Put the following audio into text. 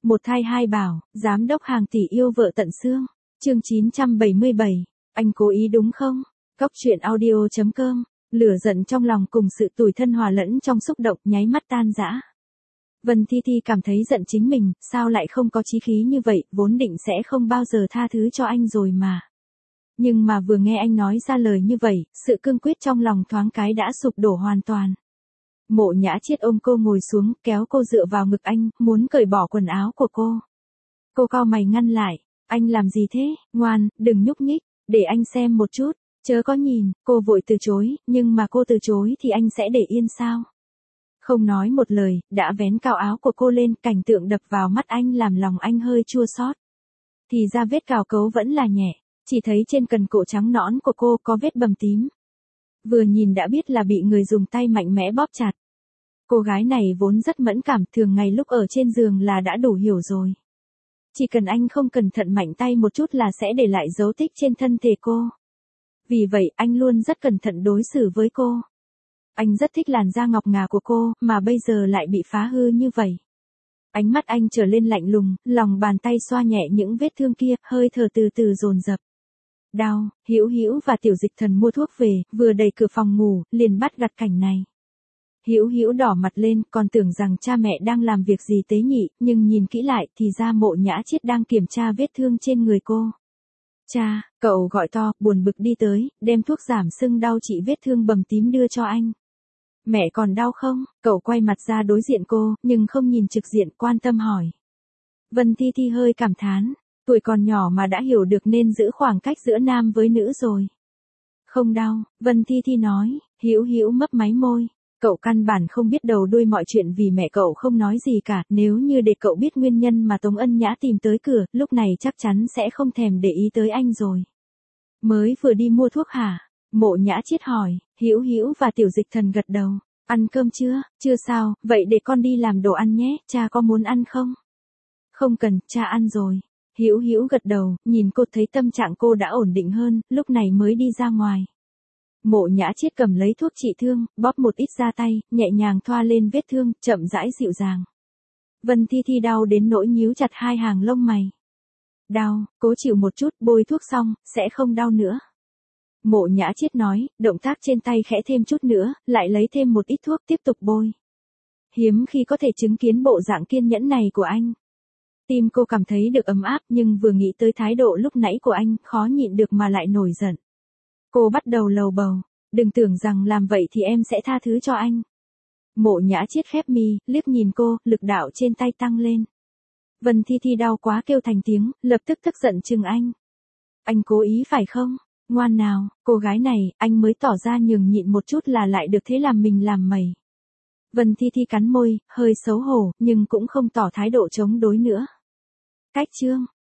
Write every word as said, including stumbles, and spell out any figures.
Một thai hai bảo, giám đốc hàng tỷ yêu vợ tận xương. Chương chín trăm bảy mươi bảy, anh cố ý đúng không? Cóc truyện audio chấm com. Lửa giận trong lòng cùng sự tủi thân hòa lẫn trong xúc động nháy mắt tan rã. Vân Thi Thi cảm thấy giận chính mình, sao lại không có chí khí như vậy, vốn định sẽ không bao giờ tha thứ cho anh rồi mà. Nhưng mà vừa nghe anh nói ra lời như vậy, sự cương quyết trong lòng thoáng cái đã sụp đổ hoàn toàn. Mộ Nhã Chiết ôm cô ngồi xuống, kéo cô dựa vào ngực anh, muốn cởi bỏ quần áo của cô. Cô cau mày ngăn lại, anh làm gì thế, ngoan, đừng nhúc nhích, để anh xem một chút, chớ có nhìn, cô vội từ chối, nhưng mà cô từ chối thì anh sẽ để yên sao? Không nói một lời, đã vén cao áo của cô lên, cảnh tượng đập vào mắt anh làm lòng anh hơi chua xót. Thì ra vết cào cấu vẫn là nhẹ, chỉ thấy trên cần cổ trắng nõn của cô có vết bầm tím. Vừa nhìn đã biết là bị người dùng tay mạnh mẽ bóp chặt. Cô gái này vốn rất mẫn cảm, thường ngày lúc ở trên giường là đã đủ hiểu rồi. Chỉ cần anh không cẩn thận mạnh tay một chút là sẽ để lại dấu tích trên thân thể cô. Vì vậy anh luôn rất cẩn thận đối xử với cô. Anh rất thích làn da ngọc ngà của cô, mà bây giờ lại bị phá hư như vậy. Ánh mắt anh trở lên lạnh lùng, lòng bàn tay xoa nhẹ những vết thương kia, hơi thở từ từ dồn dập. Đau, Hữu Hữu và Tiểu Dịch Thần mua thuốc về, vừa đẩy cửa phòng ngủ, liền bắt gặp cảnh này. Hữu Hữu đỏ mặt lên, còn tưởng rằng cha mẹ đang làm việc gì tế nhị, nhưng nhìn kỹ lại thì ra Mộ Nhã Chiết đang kiểm tra vết thương trên người cô. Cha, cậu gọi to, buồn bực đi tới, đem thuốc giảm sưng đau trị vết thương bầm tím đưa cho anh. Mẹ còn đau không? Cậu quay mặt ra đối diện cô, nhưng không nhìn trực diện, quan tâm hỏi. Vân Thi Thi hơi cảm thán, tuổi còn nhỏ mà đã hiểu được nên giữ khoảng cách giữa nam với nữ rồi. Không đau, Vân Thi Thi nói. Hữu Hữu mấp máy môi. Cậu căn bản không biết đầu đuôi mọi chuyện vì mẹ cậu không nói gì cả, nếu như để cậu biết nguyên nhân mà Tống Ân Nhã tìm tới cửa, lúc này chắc chắn sẽ không thèm để ý tới anh rồi. Mới vừa đi mua thuốc hả? Mộ Nhã Chiết hỏi. Hữu Hữu và Tiểu Dịch Thần gật đầu. Ăn cơm chưa? Chưa sao, vậy để con đi làm đồ ăn nhé, cha có muốn ăn không? Không cần, cha ăn rồi. Hữu Hữu gật đầu, nhìn cô thấy tâm trạng cô đã ổn định hơn, lúc này mới đi ra ngoài. Mộ Nhã Chiết cầm lấy thuốc trị thương, bóp một ít ra tay, nhẹ nhàng thoa lên vết thương, chậm rãi dịu dàng. Vân Thi Thi đau đến nỗi nhíu chặt hai hàng lông mày. Đau, cố chịu một chút, bôi thuốc xong, sẽ không đau nữa. Mộ Nhã Chiết nói, động tác trên tay khẽ thêm chút nữa, lại lấy thêm một ít thuốc tiếp tục bôi. Hiếm khi có thể chứng kiến bộ dạng kiên nhẫn này của anh. Tim cô cảm thấy được ấm áp, nhưng vừa nghĩ tới thái độ lúc nãy của anh, khó nhịn được mà lại nổi giận. Cô bắt đầu lầu bầu, đừng tưởng rằng làm vậy thì em sẽ tha thứ cho anh. Mộ Nhã Chiết khép mi, liếc nhìn cô, lực đạo trên tay tăng lên. Vân Thi Thi đau quá kêu thành tiếng, lập tức tức giận chừng anh. Anh cố ý phải không? Ngoan nào, cô gái này, anh mới tỏ ra nhường nhịn một chút là lại được thế làm mình làm mày. Vân Thi Thi cắn môi, hơi xấu hổ, nhưng cũng không tỏ thái độ chống đối nữa. Cách chương,